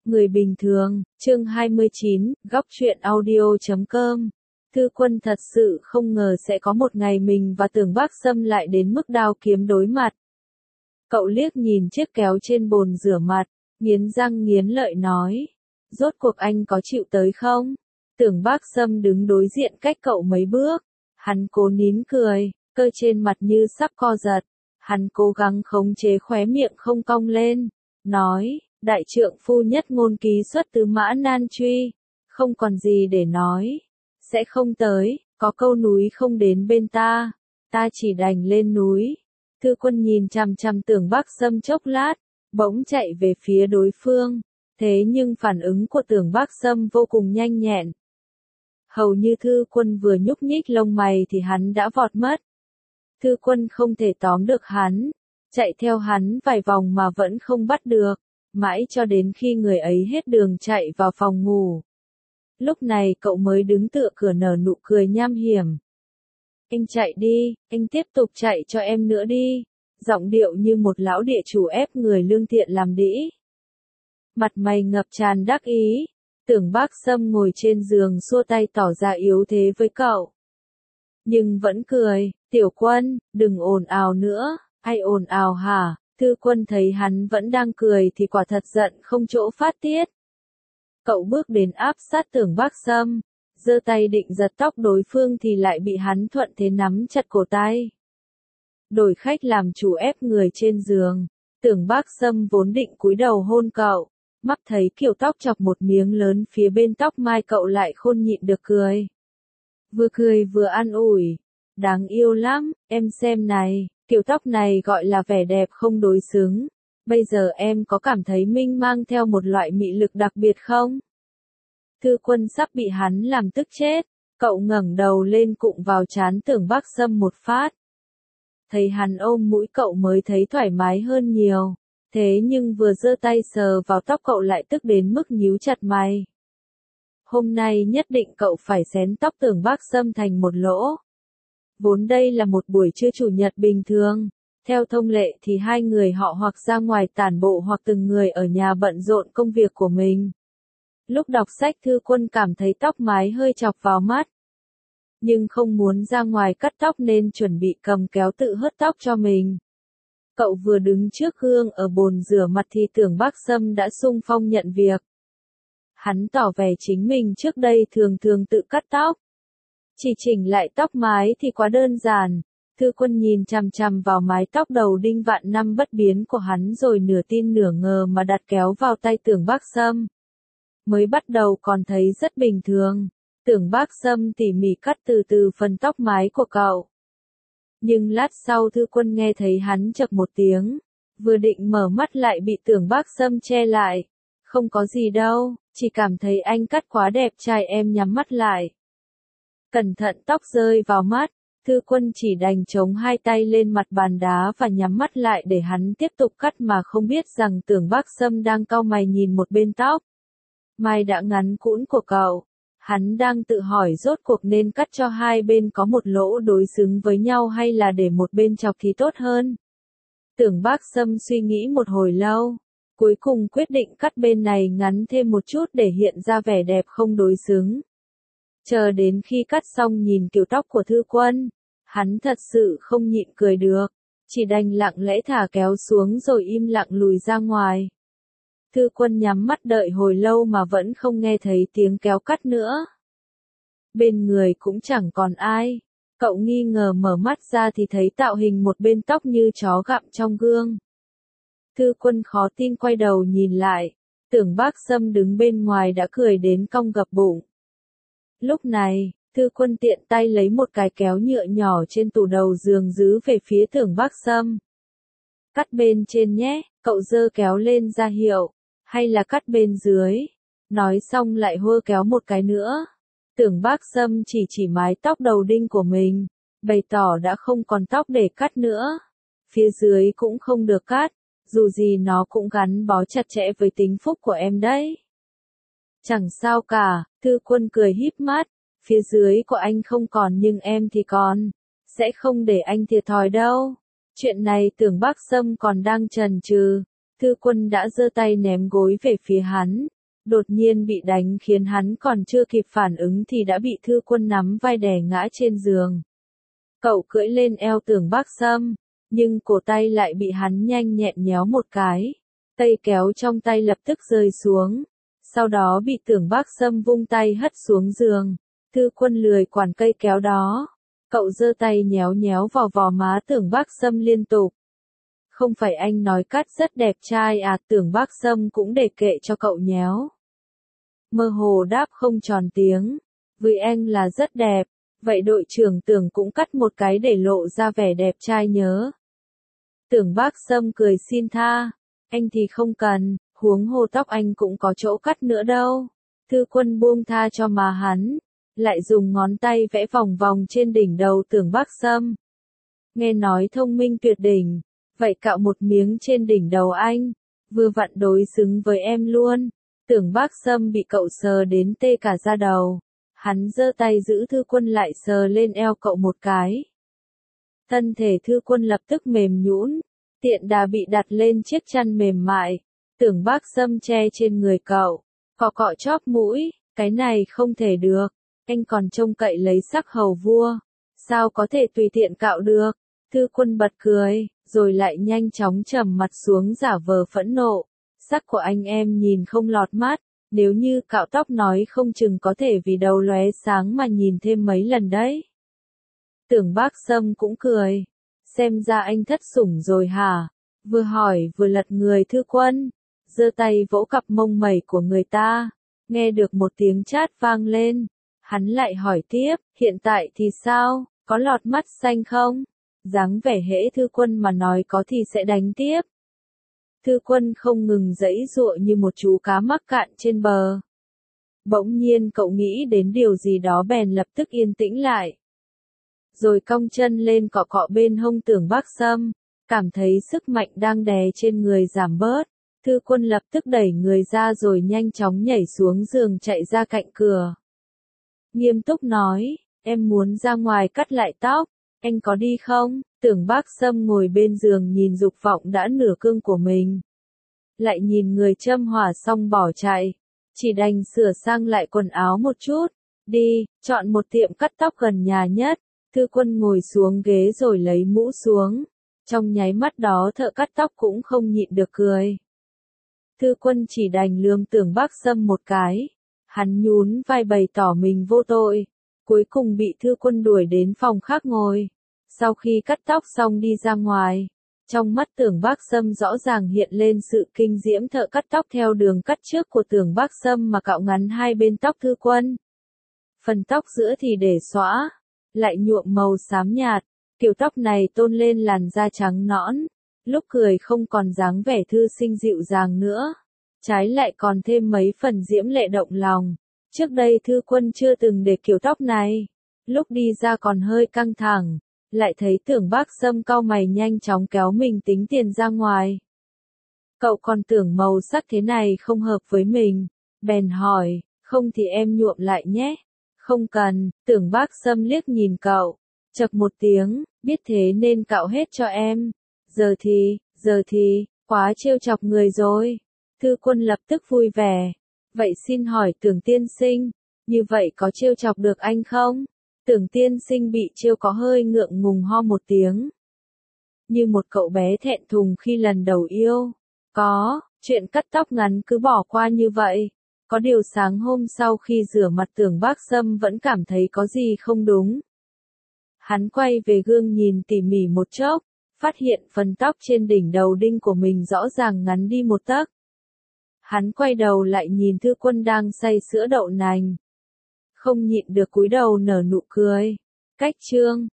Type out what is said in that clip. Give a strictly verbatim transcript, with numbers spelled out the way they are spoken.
Người bình thường, chương hai mươi chín, góc truyện audio chấm com. Thư Quân thật sự không ngờ sẽ có một ngày mình và Tưởng Bác Sâm lại đến mức đao kiếm đối mặt. Cậu liếc nhìn chiếc kéo trên bồn rửa mặt, nghiến răng nghiến lợi nói. Rốt cuộc anh có chịu tới không? Tưởng Bác Sâm đứng đối diện cách cậu mấy bước. Hắn cố nín cười, cơ trên mặt như sắp co giật. Hắn cố gắng khống chế khóe miệng không cong lên. Nói, đại trượng phu nhất ngôn ký xuất tứ mã nan truy. Không còn gì để nói. Sẽ không tới, có câu núi không đến bên ta. Ta chỉ đành lên núi. Thư Quân nhìn chằm chằm Tưởng Bác Sâm chốc lát, bỗng chạy về phía đối phương. Thế nhưng phản ứng của Tưởng Bác Sâm vô cùng nhanh nhẹn. Hầu như Thư Quân vừa nhúc nhích lông mày thì hắn đã vọt mất. Thư Quân không thể tóm được hắn, chạy theo hắn vài vòng mà vẫn không bắt được, mãi cho đến khi người ấy hết đường chạy vào phòng ngủ. Lúc này cậu mới đứng tựa cửa nở nụ cười nham hiểm. Anh chạy đi, anh tiếp tục chạy cho em nữa đi. Giọng điệu như một lão địa chủ ép người lương thiện làm đĩ. Mặt mày ngập tràn đắc ý. Tưởng Bác Sâm ngồi trên giường xua tay tỏ ra yếu thế với cậu. Nhưng vẫn cười, Tiểu Quân, đừng ồn ào nữa. Ai ồn ào hả? Thư Quân thấy hắn vẫn đang cười thì quả thật giận không chỗ phát tiết. Cậu bước đến áp sát Tưởng Bác Sâm, giơ tay định giật tóc đối phương thì lại bị hắn thuận thế nắm chặt cổ tay. Đổi khách làm chủ ép người trên giường, Tưởng Bác Sâm vốn định cúi đầu hôn cậu, mắt thấy kiểu tóc chọc một miếng lớn phía bên tóc mai cậu lại khôn nhịn được cười. Vừa cười vừa an ủi, đáng yêu lắm, em xem này, kiểu tóc này gọi là vẻ đẹp không đối xứng. Bây giờ em có cảm thấy mình mang theo một loại mị lực đặc biệt không? Thư Quân sắp bị hắn làm tức chết, cậu ngẩng đầu lên cụng vào trán Tưởng Bác Sâm một phát. Thấy hắn ôm mũi cậu mới thấy thoải mái hơn nhiều, thế nhưng vừa giơ tay sờ vào tóc cậu lại tức đến mức nhíu chặt mày. Hôm nay nhất định cậu phải xén tóc Tưởng Bác Sâm thành một lỗ. Vốn đây là một buổi trưa chủ nhật bình thường. Theo thông lệ thì hai người họ hoặc ra ngoài tản bộ hoặc từng người ở nhà bận rộn công việc của mình. Lúc đọc sách Thư Quân cảm thấy tóc mái hơi chọc vào mắt. Nhưng không muốn ra ngoài cắt tóc nên chuẩn bị cầm kéo tự hớt tóc cho mình. Cậu vừa đứng trước gương ở bồn rửa mặt thì Tưởng Bác Sâm đã xung phong nhận việc. Hắn tỏ vẻ chính mình trước đây thường thường tự cắt tóc. Chỉ chỉnh lại tóc mái thì quá đơn giản. Thư Quân nhìn chằm chằm vào mái tóc đầu đinh vạn năm bất biến của hắn rồi nửa tin nửa ngờ mà đặt kéo vào tay Tưởng Bác Sâm. Mới bắt đầu còn thấy rất bình thường, Tưởng Bác Sâm tỉ mỉ cắt từ từ phần tóc mái của cậu. Nhưng lát sau Thư Quân nghe thấy hắn chậc một tiếng, vừa định mở mắt lại bị Tưởng Bác Sâm che lại. Không có gì đâu, chỉ cảm thấy anh cắt quá đẹp trai em nhắm mắt lại. Cẩn thận tóc rơi vào mắt. Thư Quân chỉ đành chống hai tay lên mặt bàn đá và nhắm mắt lại để hắn tiếp tục cắt mà không biết rằng Tưởng Bác Sâm đang cau mày nhìn một bên tóc. Mai đã ngắn cũn của cậu. Hắn đang tự hỏi rốt cuộc nên cắt cho hai bên có một lỗ đối xứng với nhau hay là để một bên chọc thì tốt hơn. Tưởng Bác Sâm suy nghĩ một hồi lâu. Cuối cùng quyết định cắt bên này ngắn thêm một chút để hiện ra vẻ đẹp không đối xứng. Chờ đến khi cắt xong nhìn kiểu tóc của Thư Quân. Hắn thật sự không nhịn cười được, chỉ đành lặng lẽ thả kéo xuống rồi im lặng lùi ra ngoài. Thư Quân nhắm mắt đợi hồi lâu mà vẫn không nghe thấy tiếng kéo cắt nữa. Bên người cũng chẳng còn ai, cậu nghi ngờ mở mắt ra thì thấy tạo hình một bên tóc như chó gặm trong gương. Thư Quân khó tin quay đầu nhìn lại, Tưởng Bác Sâm đứng bên ngoài đã cười đến cong gập bụng. Lúc này, Thư Quân tiện tay lấy một cái kéo nhựa nhỏ trên tủ đầu giường giữ về phía Tưởng Bác Sâm. Cắt bên trên nhé, cậu giơ kéo lên ra hiệu, hay là cắt bên dưới. Nói xong lại hơ kéo một cái nữa. Tưởng Bác Sâm chỉ chỉ mái tóc đầu đinh của mình, bày tỏ đã không còn tóc để cắt nữa. Phía dưới cũng không được cắt, dù gì nó cũng gắn bó chặt chẽ với tính phúc của em đấy. Chẳng sao cả, Thư Quân cười híp mắt. Phía dưới của anh không còn nhưng em thì còn, sẽ không để anh thiệt thòi đâu. Chuyện này Tưởng Bác Sâm còn đang chần chừ, Thư Quân đã giơ tay ném gối về phía hắn, đột nhiên bị đánh khiến hắn còn chưa kịp phản ứng thì đã bị Thư Quân nắm vai đè ngã trên giường. Cậu cưỡi lên eo Tưởng Bác Sâm, nhưng cổ tay lại bị hắn nhanh nhẹn nhéo một cái. Cây kéo trong tay lập tức rơi xuống, sau đó bị Tưởng Bác Sâm vung tay hất xuống giường. Thư Quân lười quản cây kéo đó, cậu giơ tay nhéo nhéo vào vò má Tưởng Bác Sâm liên tục. Không phải anh nói cắt rất đẹp trai à? Tưởng Bác Sâm cũng để kệ cho cậu nhéo. Mơ hồ đáp không tròn tiếng, với anh là rất đẹp, vậy đội trưởng Tưởng cũng cắt một cái để lộ ra vẻ đẹp trai nhớ. Tưởng Bác Sâm cười xin tha, anh thì không cần, huống hồ tóc anh cũng có chỗ cắt nữa đâu. Thư Quân buông tha cho má hắn, lại dùng ngón tay vẽ vòng vòng trên đỉnh đầu Tưởng Bác Sâm. Nghe nói thông minh tuyệt đỉnh, vậy cạo một miếng trên đỉnh đầu anh, vừa vặn đối xứng với em luôn. Tưởng Bác Sâm bị cậu sờ đến tê cả da đầu, hắn giơ tay giữ Thư Quân lại sờ lên eo cậu một cái. Thân thể Thư Quân lập tức mềm nhũn, tiện đà bị đặt lên chiếc chăn mềm mại. Tưởng Bác Sâm che trên người cậu, cọ cọ chóp mũi, cái này không thể được, anh còn trông cậy lấy sắc hầu vua, sao có thể tùy tiện cạo được. Thư Quân bật cười, rồi lại nhanh chóng trầm mặt xuống giả vờ phẫn nộ. Sắc của anh em nhìn không lọt mắt, nếu như cạo tóc nói không chừng có thể vì đầu lóe sáng mà nhìn thêm mấy lần đấy. Tưởng Bác Sâm cũng cười, xem ra anh thất sủng rồi hả? Vừa hỏi vừa lật người Thư Quân, giơ tay vỗ cặp mông mẩy của người ta, nghe được một tiếng chát vang lên, hắn lại hỏi tiếp, hiện tại thì sao, có lọt mắt xanh không? Dáng vẻ hễ Thư Quân mà nói có thì sẽ đánh tiếp. Thư Quân không ngừng giãy giụa như một chú cá mắc cạn trên bờ. Bỗng nhiên cậu nghĩ đến điều gì đó bèn lập tức yên tĩnh lại. Rồi cong chân lên cọ cọ bên hông Tưởng Bác Sâm, cảm thấy sức mạnh đang đè trên người giảm bớt. Thư Quân lập tức đẩy người ra rồi nhanh chóng nhảy xuống giường chạy ra cạnh cửa. Nghiêm túc nói, em muốn ra ngoài cắt lại tóc, anh có đi không? Tưởng Bác Sâm ngồi bên giường nhìn dục vọng đã nửa cương của mình. Lại nhìn người châm hỏa xong bỏ chạy, chỉ đành sửa sang lại quần áo một chút. Đi, chọn một tiệm cắt tóc gần nhà nhất. Thư Quân ngồi xuống ghế rồi lấy mũ xuống. Trong nháy mắt đó thợ cắt tóc cũng không nhịn được cười. Thư Quân chỉ đành lườm Tưởng Bác Sâm một cái. Hắn nhún vai bày tỏ mình vô tội. Cuối cùng bị Thư Quân đuổi đến phòng khác ngồi. Sau khi cắt tóc xong đi ra ngoài, trong mắt Tưởng Bác Sâm rõ ràng hiện lên sự kinh diễm thợ cắt tóc theo đường cắt trước của Tưởng Bác Sâm mà cạo ngắn hai bên tóc Thư Quân. Phần tóc giữa thì để xõa, lại nhuộm màu xám nhạt, kiểu tóc này tôn lên làn da trắng nõn, lúc cười không còn dáng vẻ thư sinh dịu dàng nữa, trái lại còn thêm mấy phần diễm lệ động lòng. Trước đây Thư Quân chưa từng để kiểu tóc này, lúc đi ra còn hơi căng thẳng. Lại thấy Tưởng Bác Sâm cau mày nhanh chóng kéo mình tính tiền ra ngoài. Cậu còn tưởng màu sắc thế này không hợp với mình, bèn hỏi, không thì em nhuộm lại nhé. Không cần, Tưởng Bác Sâm liếc nhìn cậu, chậc một tiếng, biết thế nên cạo hết cho em. Giờ thì, giờ thì, quá trêu chọc người rồi. Thư Quân lập tức vui vẻ. Vậy xin hỏi Tưởng tiên sinh, như vậy có trêu chọc được anh không? Tưởng tiên sinh bị trêu có hơi ngượng ngùng ho một tiếng. Như một cậu bé thẹn thùng khi lần đầu yêu. Có, chuyện cắt tóc ngắn cứ bỏ qua như vậy. Có điều sáng hôm sau khi rửa mặt Tưởng Bác Sâm vẫn cảm thấy có gì không đúng. Hắn quay về gương nhìn tỉ mỉ một chốc, phát hiện phần tóc trên đỉnh đầu đinh của mình rõ ràng ngắn đi một tấc. Hắn quay đầu lại nhìn Thư Quân đang say sữa đậu nành. Không nhịn được cúi đầu nở nụ cười. Cách chương